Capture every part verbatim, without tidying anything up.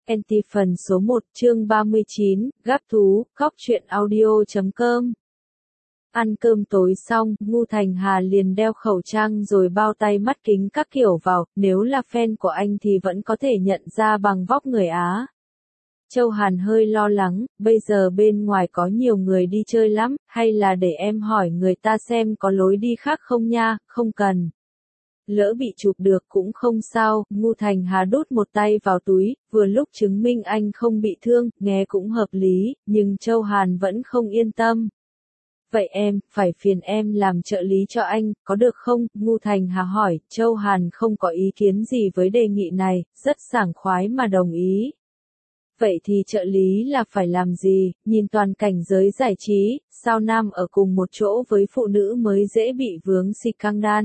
Anti phần số một chương ba mươi chín, gắp thú, góc truyện audio chấm com. Ăn cơm tối xong, Ngu Thành Hà liền đeo khẩu trang rồi bao tay mắt kính các kiểu vào, nếu là fan của anh thì vẫn có thể nhận ra bằng vóc người Á. Châu Hàn hơi lo lắng, bây giờ bên ngoài có nhiều người đi chơi lắm, hay là để em hỏi người ta xem có lối đi khác không nha, không cần. Lỡ bị chụp được cũng không sao, Ngu Thành Hà đút một tay vào túi, vừa lúc chứng minh anh không bị thương, nghe cũng hợp lý, nhưng Châu Hàn vẫn không yên tâm. Vậy em, phải phiền em làm trợ lý cho anh, có được không? Ngu Thành Hà hỏi, Châu Hàn không có ý kiến gì với đề nghị này, rất sảng khoái mà đồng ý. Vậy thì trợ lý là phải làm gì, nhìn toàn cảnh giới giải trí, sao nam ở cùng một chỗ với phụ nữ mới dễ bị vướng scandal.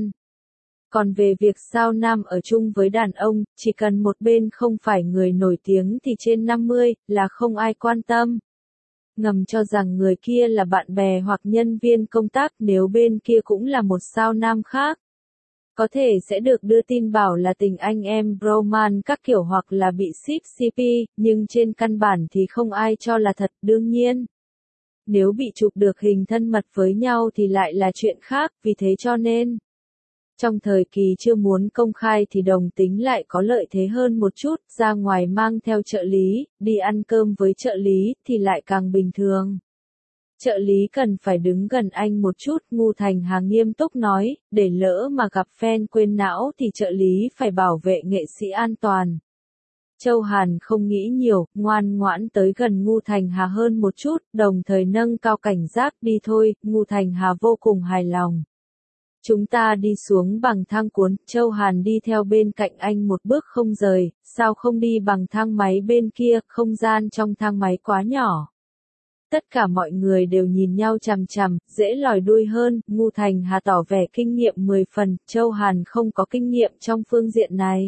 Còn về việc sao nam ở chung với đàn ông, chỉ cần một bên không phải người nổi tiếng thì trên năm mươi, là không ai quan tâm. Ngầm cho rằng người kia là bạn bè hoặc nhân viên công tác nếu bên kia cũng là một sao nam khác. Có thể sẽ được đưa tin bảo là tình anh em bromance các kiểu hoặc là bị ship xê pê, nhưng trên căn bản thì không ai cho là thật, đương nhiên. Nếu bị chụp được hình thân mật với nhau thì lại là chuyện khác, vì thế cho nên. Trong thời kỳ chưa muốn công khai thì đồng tính lại có lợi thế hơn một chút, ra ngoài mang theo trợ lý, đi ăn cơm với trợ lý thì lại càng bình thường. Trợ lý cần phải đứng gần anh một chút, Ngu Thành Hà nghiêm túc nói, để lỡ mà gặp fan quên não thì trợ lý phải bảo vệ nghệ sĩ an toàn. Châu Hàn không nghĩ nhiều, ngoan ngoãn tới gần Ngu Thành Hà hơn một chút, đồng thời nâng cao cảnh giác đi thôi, Ngu Thành Hà vô cùng hài lòng. Chúng ta đi xuống bằng thang cuốn, Châu Hàn đi theo bên cạnh anh một bước không rời, sao không đi bằng thang máy bên kia, không gian trong thang máy quá nhỏ. Tất cả mọi người đều nhìn nhau chằm chằm, dễ lòi đuôi hơn, Ngu Thành Hà tỏ vẻ kinh nghiệm mười phần, Châu Hàn không có kinh nghiệm trong phương diện này.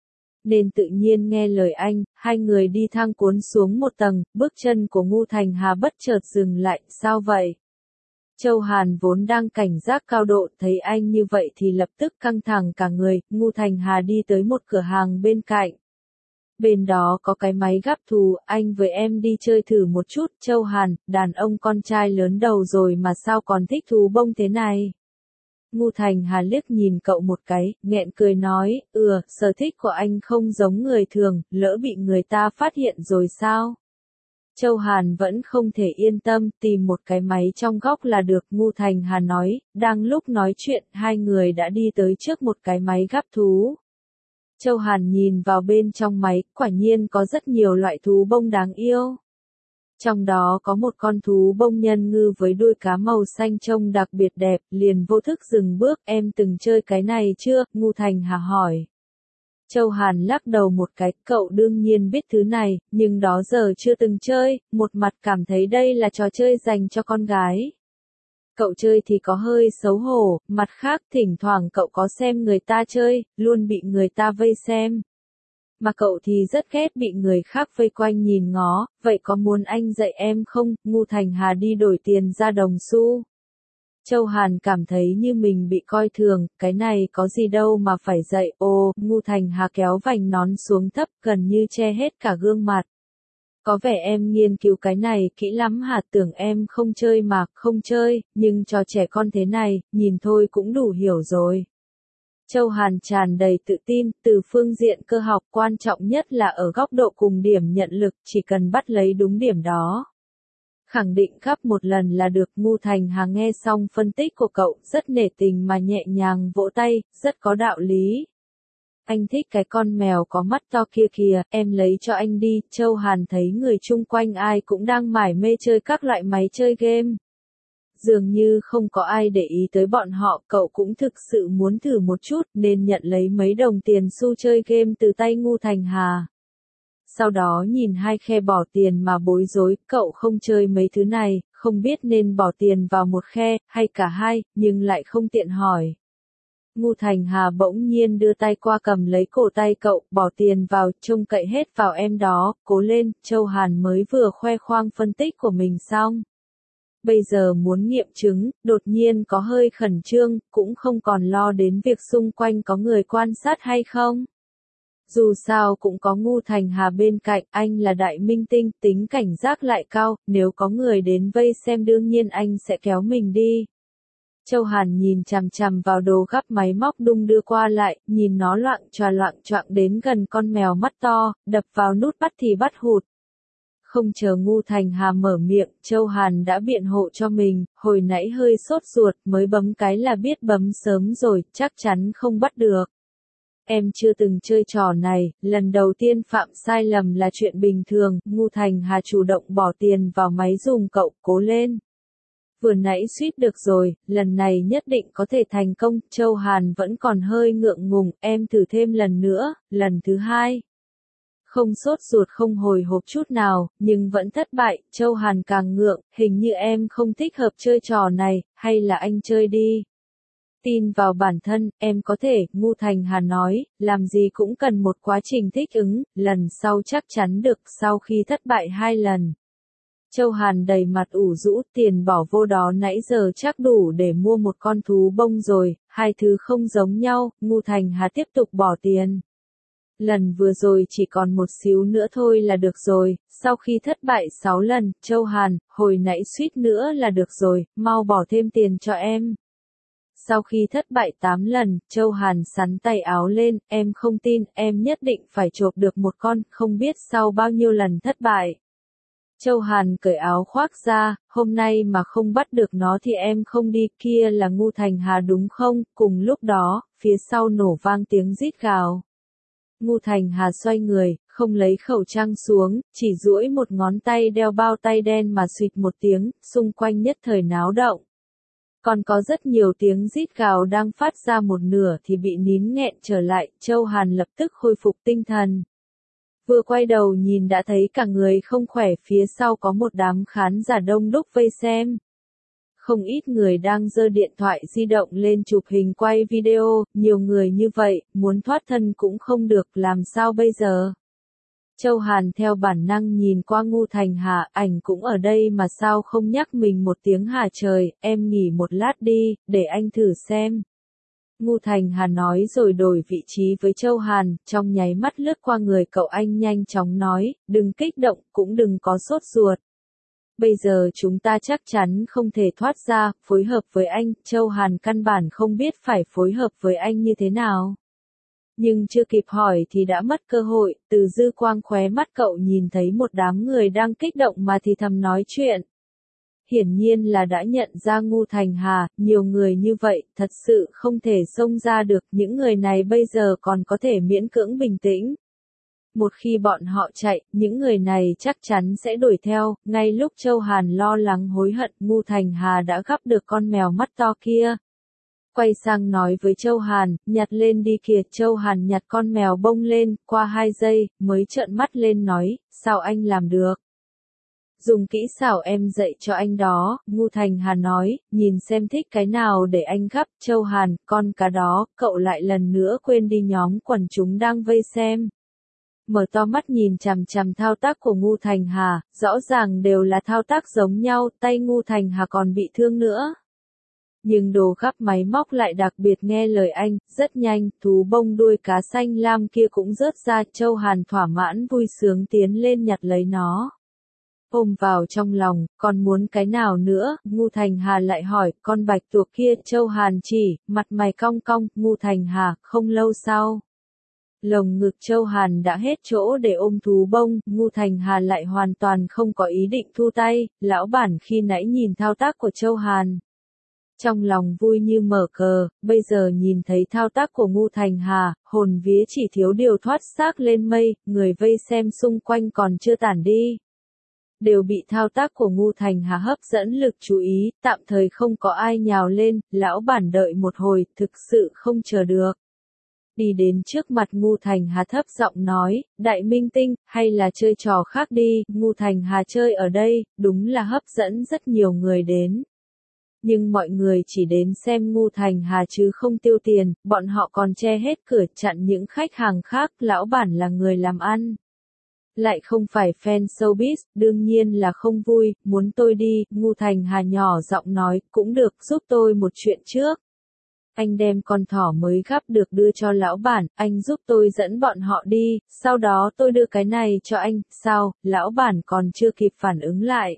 Nên tự nhiên nghe lời anh, hai người đi thang cuốn xuống một tầng, bước chân của Ngu Thành Hà bất chợt dừng lại, sao vậy? Châu Hàn vốn đang cảnh giác cao độ, thấy anh như vậy thì lập tức căng thẳng cả người, Ngu Thành Hà đi tới một cửa hàng bên cạnh. Bên đó có cái máy gắp thú, anh với em đi chơi thử một chút, Châu Hàn, đàn ông con trai lớn đầu rồi mà sao còn thích thú bông thế này. Ngu Thành Hà liếc nhìn cậu một cái, nghẹn cười nói, ừ, sở thích của anh không giống người thường, lỡ bị người ta phát hiện rồi sao? Châu Hàn vẫn không thể yên tâm, tìm một cái máy trong góc là được, Ngu Thành Hà nói, đang lúc nói chuyện, hai người đã đi tới trước một cái máy gắp thú. Châu Hàn nhìn vào bên trong máy, quả nhiên có rất nhiều loại thú bông đáng yêu. Trong đó có một con thú bông nhân ngư với đuôi cá màu xanh trông đặc biệt đẹp, liền vô thức dừng bước, em từng chơi cái này chưa? Ngu Thành Hà hỏi. Châu Hàn lắc đầu một cái, cậu đương nhiên biết thứ này, nhưng đó giờ chưa từng chơi, một mặt cảm thấy đây là trò chơi dành cho con gái. Cậu chơi thì có hơi xấu hổ, mặt khác thỉnh thoảng cậu có xem người ta chơi, luôn bị người ta vây xem. Mà cậu thì rất ghét bị người khác vây quanh nhìn ngó, vậy có muốn anh dạy em không? Ngu Thành Hà đi đổi tiền ra đồng xu. Châu Hàn cảm thấy như mình bị coi thường, cái này có gì đâu mà phải dạy, ô, Ngu Thành Hà kéo vành nón xuống thấp gần như che hết cả gương mặt. Có vẻ em nghiên cứu cái này kỹ lắm hả, tưởng em không chơi mà, không chơi, nhưng cho trẻ con thế này, nhìn thôi cũng đủ hiểu rồi. Châu Hàn tràn đầy tự tin, từ phương diện cơ học quan trọng nhất là ở góc độ cùng điểm nhận lực, chỉ cần bắt lấy đúng điểm đó. Khẳng định gấp một lần là được. Ngu Thành Hà nghe xong phân tích của cậu, rất nể tình mà nhẹ nhàng vỗ tay, rất có đạo lý. Anh thích cái con mèo có mắt to kia kìa, em lấy cho anh đi. Châu Hàn thấy người chung quanh ai cũng đang mải mê chơi các loại máy chơi game. Dường như không có ai để ý tới bọn họ, cậu cũng thực sự muốn thử một chút nên nhận lấy mấy đồng tiền xu chơi game từ tay Ngu Thành Hà. Sau đó nhìn hai khe bỏ tiền mà bối rối, cậu không chơi mấy thứ này, không biết nên bỏ tiền vào một khe, hay cả hai, nhưng lại không tiện hỏi. Ngu Thành Hà bỗng nhiên đưa tay qua cầm lấy cổ tay cậu, bỏ tiền vào, trông cậy hết vào em đó, cố lên, Châu Hàn mới vừa khoe khoang phân tích của mình xong. Bây giờ muốn nghiệm chứng, đột nhiên có hơi khẩn trương, cũng không còn lo đến việc xung quanh có người quan sát hay không. Dù sao cũng có Ngu Thành Hà bên cạnh, anh là đại minh tinh, tính cảnh giác lại cao, nếu có người đến vây xem đương nhiên anh sẽ kéo mình đi. Châu Hàn nhìn chằm chằm vào đồ gắp máy móc đung đưa qua lại, nhìn nó loạng choạng loạng choạng đến gần con mèo mắt to, đập vào nút bắt thì bắt hụt. Không chờ Ngu Thành Hà mở miệng, Châu Hàn đã biện hộ cho mình, hồi nãy hơi sốt ruột, mới bấm cái là biết bấm sớm rồi, chắc chắn không bắt được. Em chưa từng chơi trò này, lần đầu tiên phạm sai lầm là chuyện bình thường, Ngu Thành Hà chủ động bỏ tiền vào máy dùng cậu, cố lên. Vừa nãy suýt được rồi, lần này nhất định có thể thành công, Châu Hàn vẫn còn hơi ngượng ngùng, em thử thêm lần nữa, lần thứ hai. Không sốt ruột không hồi hộp chút nào, nhưng vẫn thất bại, Châu Hàn càng ngượng, hình như em không thích hợp chơi trò này, hay là anh chơi đi. Tin vào bản thân, em có thể, Ngu Thành Hà nói, làm gì cũng cần một quá trình thích ứng, lần sau chắc chắn được, sau khi thất bại hai lần. Châu Hàn đầy mặt ủ rũ, tiền bỏ vô đó nãy giờ chắc đủ để mua một con thú bông rồi, hai thứ không giống nhau, Ngu Thành Hà tiếp tục bỏ tiền. Lần vừa rồi chỉ còn một xíu nữa thôi là được rồi, sau khi thất bại sáu lần, Châu Hàn, hồi nãy suýt nữa là được rồi, mau bỏ thêm tiền cho em. Sau khi thất bại tám lần, Châu Hàn sắn tay áo lên, em không tin, em nhất định phải chộp được một con, không biết sau bao nhiêu lần thất bại. Châu Hàn cởi áo khoác ra, hôm nay mà không bắt được nó thì em không đi, kia là Ngu Thành Hà đúng không? Cùng lúc đó, phía sau nổ vang tiếng rít gào. Ngu Thành Hà xoay người, không lấy khẩu trang xuống, chỉ duỗi một ngón tay đeo bao tay đen mà xụt một tiếng, xung quanh nhất thời náo động. Còn có rất nhiều tiếng rít gào đang phát ra một nửa thì bị nín nghẹn trở lại, Châu Hàn lập tức khôi phục tinh thần. Vừa quay đầu nhìn đã thấy cả người không khỏe, phía sau có một đám khán giả đông đúc vây xem. Không ít người đang giơ điện thoại di động lên chụp hình quay video, nhiều người như vậy, muốn thoát thân cũng không được, làm sao bây giờ? Châu Hàn theo bản năng nhìn qua Ngu Thành Hà, ảnh cũng ở đây mà sao không nhắc mình một tiếng hả trời, em nghỉ một lát đi, để anh thử xem. Ngu Thành Hà nói rồi đổi vị trí với Châu Hàn, trong nháy mắt lướt qua người cậu, anh nhanh chóng nói, đừng kích động, cũng đừng có sốt ruột. Bây giờ chúng ta chắc chắn không thể thoát ra, phối hợp với anh, Châu Hàn căn bản không biết phải phối hợp với anh như thế nào. Nhưng chưa kịp hỏi thì đã mất cơ hội, từ dư quang khóe mắt cậu nhìn thấy một đám người đang kích động mà thì thầm nói chuyện. Hiển nhiên là đã nhận ra Ngu Thành Hà, nhiều người như vậy, thật sự không thể xông ra được, những người này bây giờ còn có thể miễn cưỡng bình tĩnh. Một khi bọn họ chạy, những người này chắc chắn sẽ đuổi theo, ngay lúc Châu Hàn lo lắng hối hận, Ngu Thành Hà đã gắp được con mèo mắt to kia. Quay sang nói với Châu Hàn, nhặt lên đi kìa, Châu Hàn nhặt con mèo bông lên, qua hai giây, mới trợn mắt lên nói, sao anh làm được? Dùng kỹ xảo em dạy cho anh đó, Ngu Thành Hà nói, nhìn xem thích cái nào để anh gắp, Châu Hàn, con cá đó, cậu lại lần nữa quên đi nhóm quần chúng đang vây xem. Mở to mắt nhìn chằm chằm thao tác của Ngu Thành Hà, rõ ràng đều là thao tác giống nhau, tay Ngu Thành Hà còn bị thương nữa. Nhưng đồ gắp máy móc lại đặc biệt nghe lời anh, rất nhanh, thú bông đuôi cá xanh lam kia cũng rớt ra, Châu Hàn thỏa mãn vui sướng tiến lên nhặt lấy nó. Ôm vào trong lòng, còn muốn cái nào nữa, Ngu Thành Hà lại hỏi, con bạch tuộc kia, Châu Hàn chỉ, mặt mày cong cong, Ngu Thành Hà, không lâu sau. Lồng ngực Châu Hàn đã hết chỗ để ôm thú bông, Ngu Thành Hà lại hoàn toàn không có ý định thu tay, lão bản khi nãy nhìn thao tác của Châu Hàn. Trong lòng vui như mở cờ, bây giờ nhìn thấy thao tác của Ngu Thành Hà, hồn vía chỉ thiếu điều thoát xác lên mây, người vây xem xung quanh còn chưa tản đi. Đều bị thao tác của Ngu Thành Hà hấp dẫn lực chú ý, tạm thời không có ai nhào lên, lão bản đợi một hồi, thực sự không chờ được. Đi đến trước mặt Ngu Thành Hà thấp giọng nói, đại minh tinh, hay là chơi trò khác đi, Ngu Thành Hà chơi ở đây, đúng là hấp dẫn rất nhiều người đến. Nhưng mọi người chỉ đến xem Ngu Thành Hà chứ không tiêu tiền, bọn họ còn che hết cửa chặn những khách hàng khác, lão bản là người làm ăn. Lại không phải fan showbiz, đương nhiên là không vui, muốn tôi đi, Ngu Thành Hà nhỏ giọng nói, cũng được, giúp tôi một chuyện trước. Anh đem con thỏ mới gắp được đưa cho lão bản, anh giúp tôi dẫn bọn họ đi, sau đó tôi đưa cái này cho anh, sao, lão bản còn chưa kịp phản ứng lại.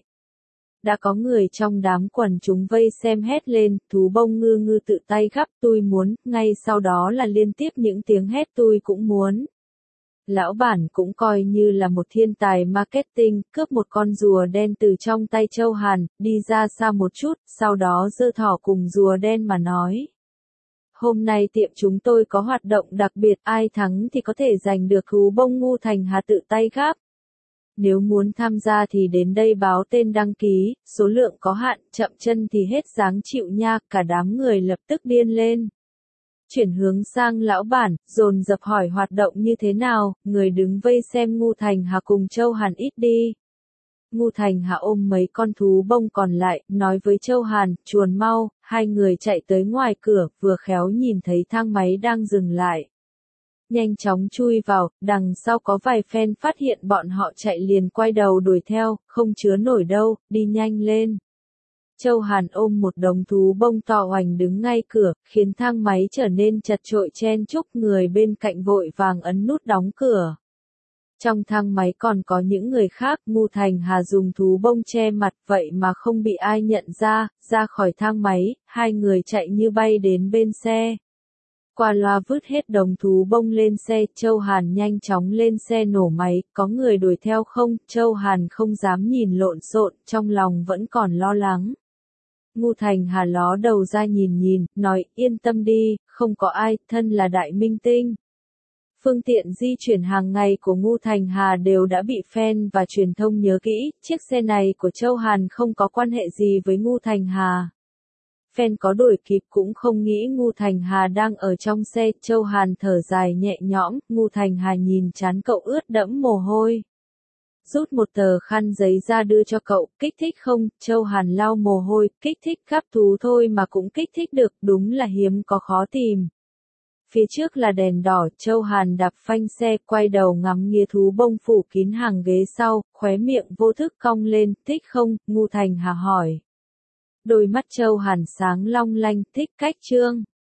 Đã có người trong đám quần chúng vây xem hét lên, thú bông ngư ngư tự tay gắp tôi muốn, ngay sau đó là liên tiếp những tiếng hét tôi cũng muốn. Lão bản cũng coi như là một thiên tài marketing, cướp một con rùa đen từ trong tay Châu Hàn, đi ra xa một chút, sau đó giơ thỏ cùng rùa đen mà nói. Hôm nay tiệm chúng tôi có hoạt động đặc biệt, ai thắng thì có thể giành được thú bông Ngô Thành Hà tự tay gắp. Nếu muốn tham gia thì đến đây báo tên đăng ký, số lượng có hạn, chậm chân thì hết dáng chịu nha, cả đám người lập tức điên lên. Chuyển hướng sang lão bản, dồn dập hỏi hoạt động như thế nào, người đứng vây xem Ngô Thành Hà cùng Châu Hàn ít đi. Ngô Thành Hà ôm mấy con thú bông còn lại, nói với Châu Hàn, chuồn mau, hai người chạy tới ngoài cửa, vừa khéo nhìn thấy thang máy đang dừng lại. Nhanh chóng chui vào, đằng sau có vài fan phát hiện bọn họ chạy liền quay đầu đuổi theo, không chứa nổi đâu, đi nhanh lên. Châu Hàn ôm một đống thú bông to hoành đứng ngay cửa, khiến thang máy trở nên chật chội chen chúc, người bên cạnh vội vàng ấn nút đóng cửa. Trong thang máy còn có những người khác, Ngô Thành Hà dùng thú bông che mặt vậy mà không bị ai nhận ra, ra khỏi thang máy, hai người chạy như bay đến bên xe. Qua loa vứt hết đống thú bông lên xe, Châu Hàn nhanh chóng lên xe nổ máy, có người đuổi theo không, Châu Hàn không dám nhìn lộn xộn, trong lòng vẫn còn lo lắng. Ngô Thành Hà ló đầu ra nhìn nhìn, nói, yên tâm đi, không có ai, thân là đại minh tinh. Phương tiện di chuyển hàng ngày của Ngô Thành Hà đều đã bị fan và truyền thông nhớ kỹ, chiếc xe này của Châu Hàn không có quan hệ gì với Ngô Thành Hà. Fan có đuổi kịp cũng không nghĩ Ngô Thành Hà đang ở trong xe, Châu Hàn thở dài nhẹ nhõm, Ngô Thành Hà nhìn trán cậu ướt đẫm mồ hôi. Rút một tờ khăn giấy ra đưa cho cậu, kích thích không, Châu Hàn lau mồ hôi, kích thích gắp thú thôi mà cũng kích thích được, đúng là hiếm có khó tìm. Phía trước là đèn đỏ, Châu Hàn đạp phanh xe, quay đầu ngắm nghía thú bông phủ kín hàng ghế sau, khóe miệng vô thức cong lên, thích không, Ngô Thành Hà hỏi. Đôi mắt Châu Hàn sáng long lanh, thích cách trương.